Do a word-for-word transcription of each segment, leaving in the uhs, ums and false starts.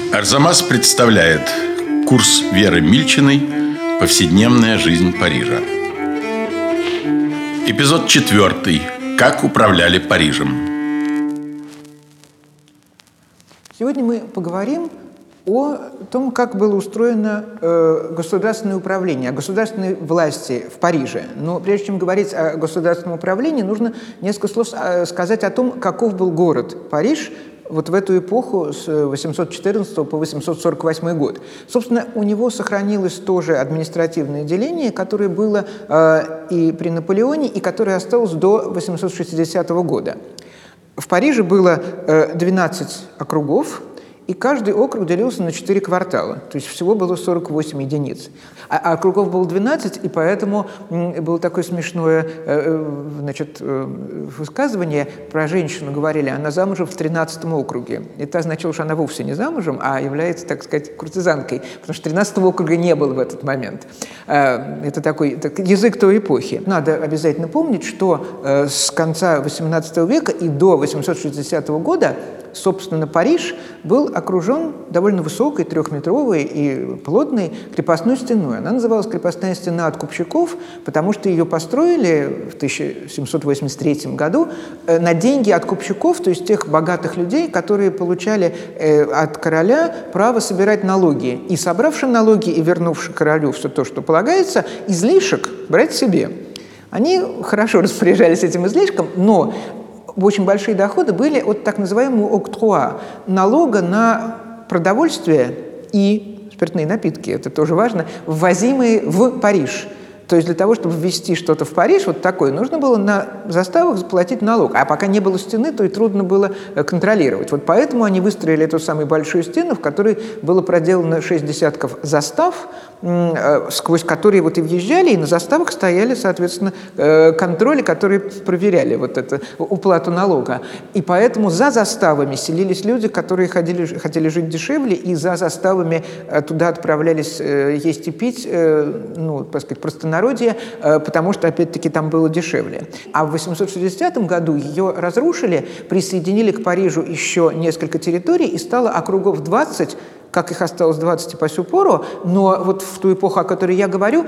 Арзамас представляет курс Веры Мильчиной «Повседневная жизнь Парижа». Эпизод четвертый. Как управляли Парижем. Сегодня мы поговорим о том, как было устроено э, государственное управление, о государственной власти в Париже. Но прежде чем говорить о государственном управлении, нужно несколько слов сказать о том, каков был город Париж вот в эту эпоху с восемьсот четырнадцатого по восемьсот сорок восьмой год. Собственно, у него сохранилось тоже административное деление, которое было э, и при Наполеоне, и которое осталось до восемьсот шестидесятого года. В Париже было э, двенадцать округов, и каждый округ делился на четыре квартала, то есть всего было сорок восемь единиц. А, а округов было двенадцать, и поэтому было такое смешное э, значит, э, высказывание про женщину. Говорили, она замужем в тринадцатом округе. Это означало, что она вовсе не замужем, а является, так сказать, куртизанкой, потому что тринадцатого округа не было в этот момент. Э, это такой так, язык той эпохи. Надо обязательно помнить, что э, с конца восемнадцатого века и до восемьсот шестидесятого года, собственно, Париж был окружен довольно высокой, трехметровой и плотной крепостной стеной. Она называлась крепостная стена откупщиков, потому что ее построили в тысяча семьсот восемьдесят третьем году на деньги откупщиков, то есть тех богатых людей, которые получали от короля право собирать налоги. И собравши налоги и вернувши королю все то, что полагается, излишек брать себе. Они хорошо распоряжались этим излишком, но очень большие доходы были от так называемого октруа, налога на продовольствие и спиртные напитки, это тоже важно, ввозимые в Париж. То есть для того, чтобы ввезти что-то в Париж, вот такое, нужно было на заставах заплатить налог. А пока не было стены, то и трудно было контролировать. Вот поэтому они выстроили эту самую большую стену, в которой было проделано шесть десятков застав, сквозь которые вот и въезжали, и на заставах стояли, соответственно, контроли, которые проверяли вот эту уплату налога. И поэтому за заставами селились люди, которые хотели, хотели жить дешевле, и за заставами туда отправлялись есть и пить, ну, так сказать, простонародье, потому что, опять-таки, там было дешевле. А в восемьсот шестидесятом году ее разрушили, присоединили к Парижу еще несколько территорий, и стало округов двадцать, как их осталось двадцать и по сю пору, но вот в ту эпоху, о которой я говорю,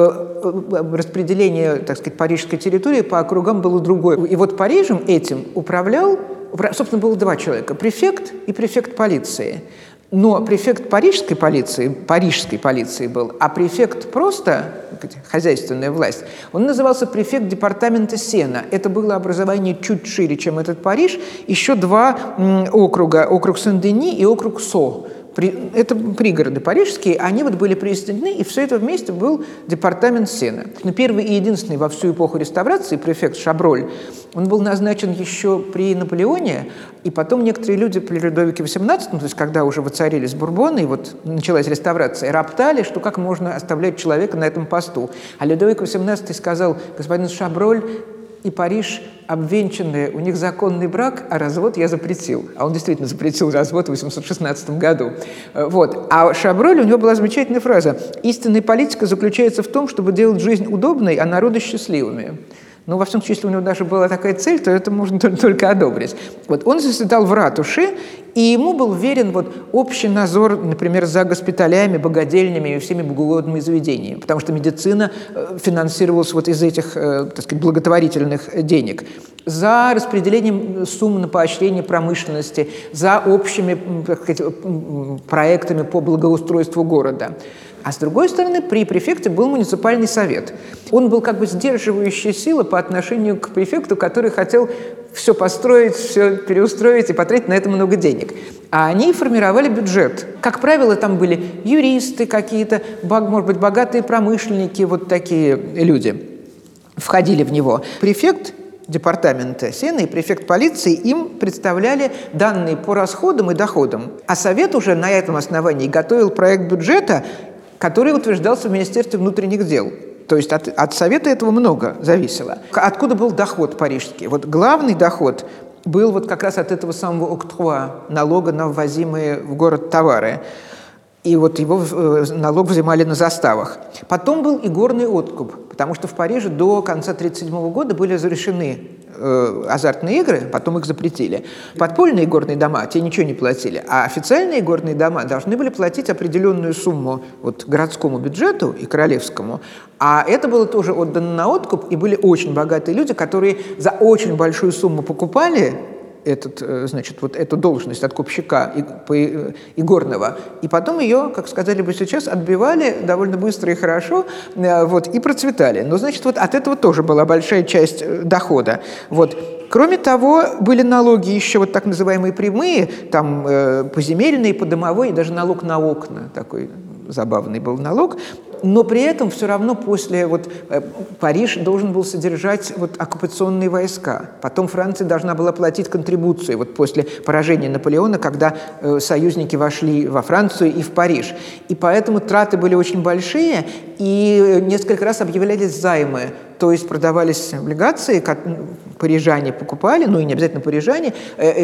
распределение, так сказать, парижской территории по округам было другое. И вот Парижем этим управлял, собственно, было два человека, префект и префект полиции. Но префект парижской полиции, парижской полиции был, а префект просто, хозяйственная власть, он назывался префект департамента Сена. Это было образование чуть шире, чем этот Париж. Еще два округа, округ Сен-Дени и округ Со. Это пригороды парижские, они вот были присоединены, и все это вместе был департамент Сена. Но первый и единственный во всю эпоху реставрации префект Шаброль, он был назначен еще при Наполеоне, и потом некоторые люди при Людовике восемнадцатом, то есть когда уже воцарились Бурбоны, и вот началась реставрация, роптали, что как можно оставлять человека на этом посту. А Людовик восемнадцатый сказал: господин Шаброль и Париж обвенчаны, у них законный брак, а развод я запретил. А он действительно запретил развод в восемьсот шестнадцатом году. Вот. А Шаброль, у него была замечательная фраза: «Истинная политика заключается в том, чтобы делать жизнь удобной, а народы счастливыми». Ну, во всем случае, если у него даже была такая цель, то это можно только одобрить. Вот он заседал в ратуше, и ему был верен вот общий надзор, например, за госпиталями, богадельнями и всеми богоугодными заведениями, потому что медицина финансировалась вот из этих, так сказать, благотворительных денег, за распределением сумм на поощрение промышленности, за общими, так сказать, проектами по благоустройству города. А с другой стороны, при префекте был муниципальный совет. Он был как бы сдерживающая сила по отношению к префекту, который хотел все построить, все переустроить и потратить на это много денег. А они формировали бюджет. Как правило, там были юристы какие-то, может быть, богатые промышленники, вот такие люди входили в него. Префект департамента Сена и префект полиции им представляли данные по расходам и доходам. А совет уже на этом основании готовил проект бюджета, который утверждался в Министерстве внутренних дел. То есть от, от совета этого много зависело. Откуда был доход парижский? Вот главный доход был вот как раз от этого самого октруа, налога на ввозимые в город товары. И вот его э, налог взимали на заставах. Потом был и горный откуп, потому что в Париже до конца тысяча девятьсот тридцать седьмого года были разрешены э, азартные игры, потом их запретили. Подпольные игорные дома, те ничего не платили, а официальные игорные дома должны были платить определенную сумму вот, городскому бюджету и королевскому, а это было тоже отдано на откуп, и были очень богатые люди, которые за очень большую сумму покупали этот, значит, вот эту должность откупщика игорного, и потом ее, как сказали бы сейчас, отбивали довольно быстро и хорошо, вот, и процветали. Но, значит, вот от этого тоже была большая часть дохода. Вот. Кроме того, были налоги еще вот так называемые прямые, там э, поземельные, подомовой, и даже налог на окна, такой забавный был налог. Но при этом все равно после вот, э, Париж должен был содержать вот, оккупационные войска. Потом Франция должна была платить контрибуции вот, после поражения Наполеона, когда э, союзники вошли во Францию и в Париж. И поэтому траты были очень большие, и несколько раз объявлялись займы. То есть продавались облигации, как парижане покупали, ну и не обязательно парижане,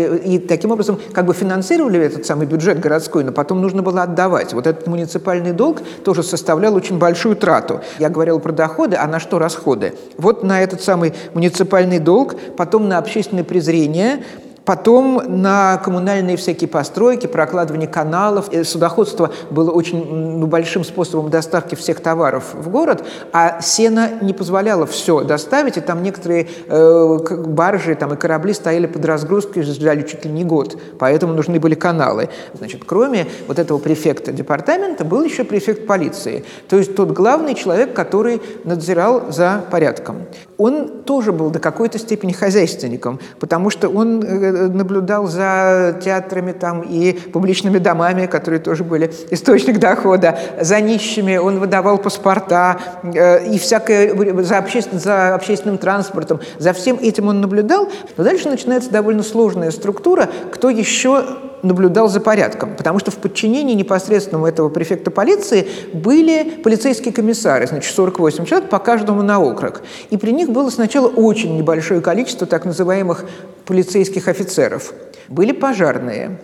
и таким образом как бы финансировали этот самый бюджет городской, но потом нужно было отдавать. Вот этот муниципальный долг тоже составлял очень большую трату. Я говорил про доходы, а на что расходы? Вот на этот самый муниципальный долг, потом на общественное презрение, потом на коммунальные всякие постройки, прокладывание каналов. Судоходство было очень ну, большим способом доставки всех товаров в город, а сено не позволяло все доставить, и там некоторые э, баржи там, и корабли стояли под разгрузкой, ждали чуть ли не год, поэтому нужны были каналы. Значит, кроме вот этого префекта департамента был еще префект полиции, то есть тот главный человек, который надзирал за порядком. Он тоже был до какой-то степени хозяйственником, потому что он наблюдал за театрами там, и публичными домами, которые тоже были источник дохода, за нищими, он выдавал паспорта э, и всякое за, обществен, за общественным транспортом. За всем этим он наблюдал. Но дальше начинается довольно сложная структура, кто еще наблюдал за порядком, потому что в подчинении непосредственному этого префекта полиции были полицейские комиссары, значит, сорок восемь человек по каждому на округ. И при них было сначала очень небольшое количество так называемых полицейских офицеров. Были пожарные,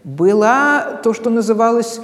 была то, что называлось,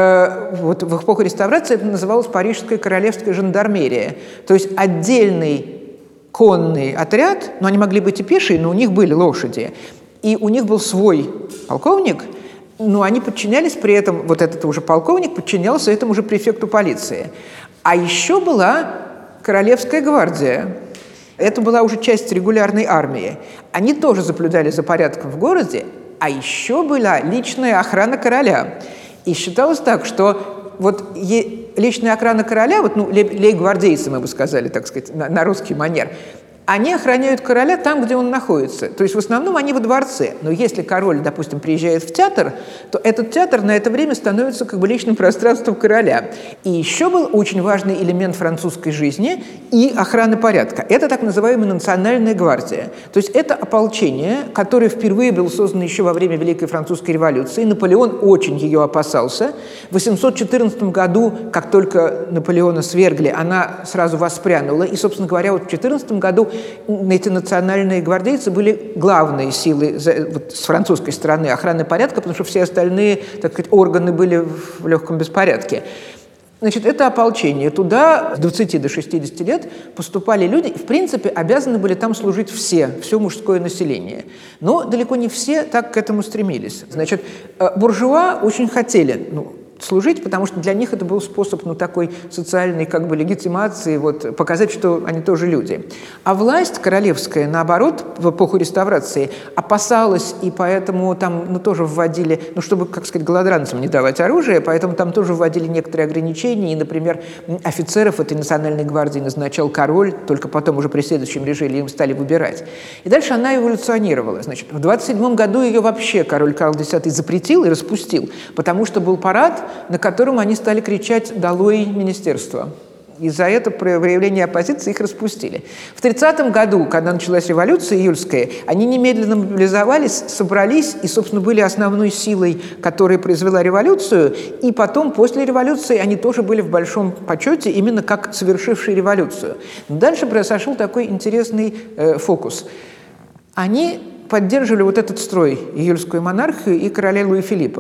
э, вот в эпоху реставрации это называлось Парижская королевская жандармерия, то есть отдельный конный отряд, но они могли быть и пешие, но у них были лошади, и у них был свой полковник, но они подчинялись при этом, вот этот уже полковник подчинялся этому же префекту полиции. А еще была Королевская гвардия. Это была уже часть регулярной армии. Они тоже наблюдали за порядком в городе, а еще была личная охрана короля. И считалось так, что вот личная охрана короля, вот, ну, лейб-гвардейцы, мы бы сказали, так сказать, на, на русский манер, они охраняют короля там, где он находится. То есть в основном они во дворце. Но если король, допустим, приезжает в театр, то этот театр на это время становится как бы личным пространством короля. И еще был очень важный элемент французской жизни и охраны порядка. Это так называемая национальная гвардия. То есть это ополчение, которое впервые было создано еще во время Великой Французской революции. Наполеон очень ее опасался. В восемьсот четырнадцатом году, как только Наполеона свергли, она сразу воспрянула. И, собственно говоря, вот в четырнадцатом году эти национальные гвардейцы были главные силы вот, с французской стороны охраны порядка, потому что все остальные, так сказать, органы были в легком беспорядке. Значит, это ополчение. Туда с двадцати до шестидесяти лет поступали люди, и, в принципе, обязаны были там служить все, все мужское население. Но далеко не все так к этому стремились. Значит, буржуа очень хотели, ну, служить, потому что для них это был способ, ну, такой социальной как бы легитимации, вот, показать, что они тоже люди. А власть королевская, наоборот, в эпоху реставрации опасалась, и поэтому там, ну, тоже вводили, ну, чтобы, как сказать, голодранцам не давать оружие, поэтому там тоже вводили некоторые ограничения, и, например, офицеров этой национальной гвардии назначал король, только потом уже при следующем режиме им стали выбирать. И дальше она эволюционировала. Значит, в двадцать седьмом году ее вообще король Карл Десятый запретил и распустил, потому что был парад, на котором они стали кричать «Долой министерство». И за это проявление оппозиции их распустили. В тридцатом году, когда началась революция июльская, они немедленно мобилизовались, собрались и, собственно, были основной силой, которая произвела революцию. И потом, после революции, они тоже были в большом почете, именно как совершившие революцию. Но дальше произошел такой интересный э, фокус. Они поддерживали вот этот строй, июльскую монархию и короля Луи Филиппа.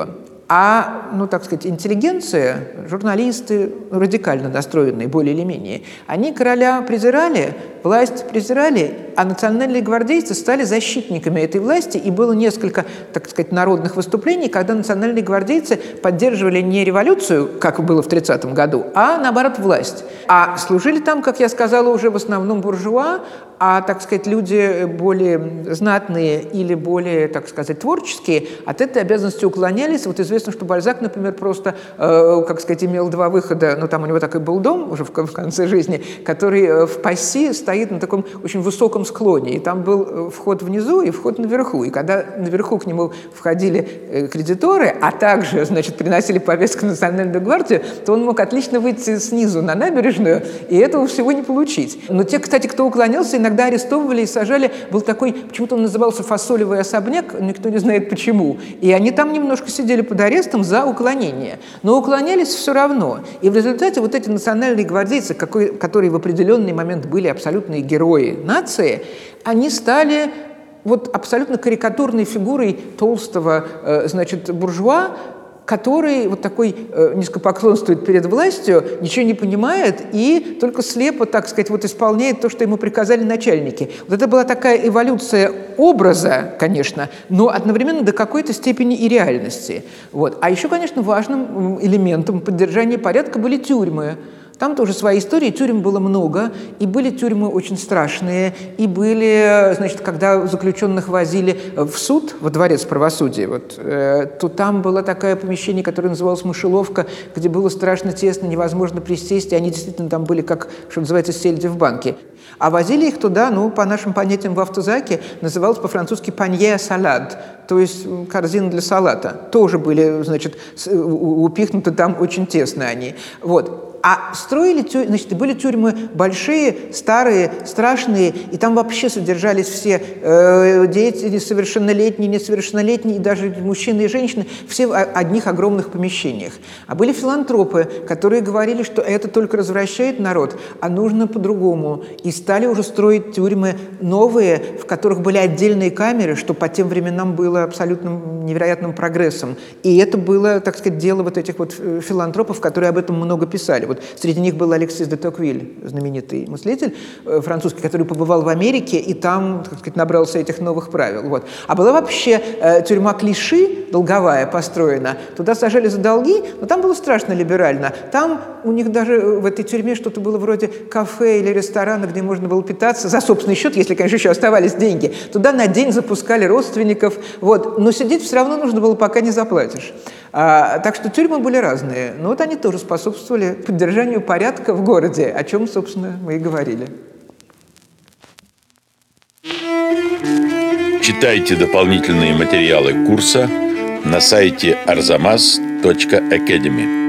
А, ну, так сказать, интеллигенция, журналисты, радикально настроенные, более или менее, они короля презирали, власть презирали, а национальные гвардейцы стали защитниками этой власти, и было несколько, так сказать, народных выступлений, когда национальные гвардейцы поддерживали не революцию, как было в тридцатом году, а, наоборот, власть. А служили там, как я сказала, уже в основном буржуа, а, так сказать, люди более знатные или более, так сказать, творческие от этой обязанности уклонялись. Вот известно, что Бальзак, например, просто, э, как сказать, имел два выхода, ну, там у него такой был дом уже в, в конце жизни, который в Пасси стоит на таком очень высоком склоне, и там был вход внизу и вход наверху, и когда наверху к нему входили кредиторы, а также, значит, приносили повестку в Национальную гвардию, то он мог отлично выйти снизу на набережную, и этого всего не получить. Но те, кстати, кто уклонялся, иногда арестовывали и сажали. Был такой, почему-то он назывался «Фасолевый особняк», никто не знает почему. И они там немножко сидели под арестом за уклонение. Но уклонялись все равно. И в результате вот эти национальные гвардейцы, какой, которые в определенный момент были абсолютные герои нации, они стали вот абсолютно карикатурной фигурой толстого, э, значит, буржуа, который вот такой э, низкопоклонствует перед властью, ничего не понимает и только слепо, так сказать, вот исполняет то, что ему приказали начальники. Вот это была такая эволюция образа, конечно, но одновременно до какой-то степени и реальности. Вот. А еще, конечно, важным элементом поддержания порядка были тюрьмы. Там тоже свои истории, тюрем было много, и были тюрьмы очень страшные, и были, значит, когда заключенных возили в суд, во дворец правосудия, вот, э, то там было такое помещение, которое называлось мышеловка, где было страшно тесно, невозможно присесть, и они действительно там были, как, что называется, сельди в банке. А возили их туда, ну, по нашим понятиям в автозаке, называлось по-французски «панье à salade», то есть корзина для салата. Тоже были, значит, упихнуты там очень тесно они. Вот. А строили, значит, были тюрьмы большие, старые, страшные, и там вообще содержались все э, дети совершеннолетние, несовершеннолетние, и даже мужчины и женщины, все в одних огромных помещениях. А были филантропы, которые говорили, что это только развращает народ, а нужно по-другому. И стали уже строить тюрьмы новые, в которых были отдельные камеры, что по тем временам было абсолютным невероятным прогрессом. И это было, так сказать, дело вот этих вот филантропов, которые об этом много писали. Вот среди них был Алексис де Токвиль, знаменитый мыслитель э, французский, который побывал в Америке и там, так сказать, набрался этих новых правил. Вот. А была вообще э, тюрьма Клиши, долговая, построена. Туда сажали за долги, но там было страшно либерально. Там у них даже в этой тюрьме что-то было вроде кафе или ресторана, где можно было питаться за собственный счет, если, конечно, еще оставались деньги. Туда на день запускали родственников. Вот. Но сидеть все равно нужно было, пока не заплатишь. А, так что тюрьмы были разные. Но вот они тоже способствовали поддержанию порядка в городе, о чем, собственно, мы и говорили. Читайте дополнительные материалы курса на сайте арзамас точка академи.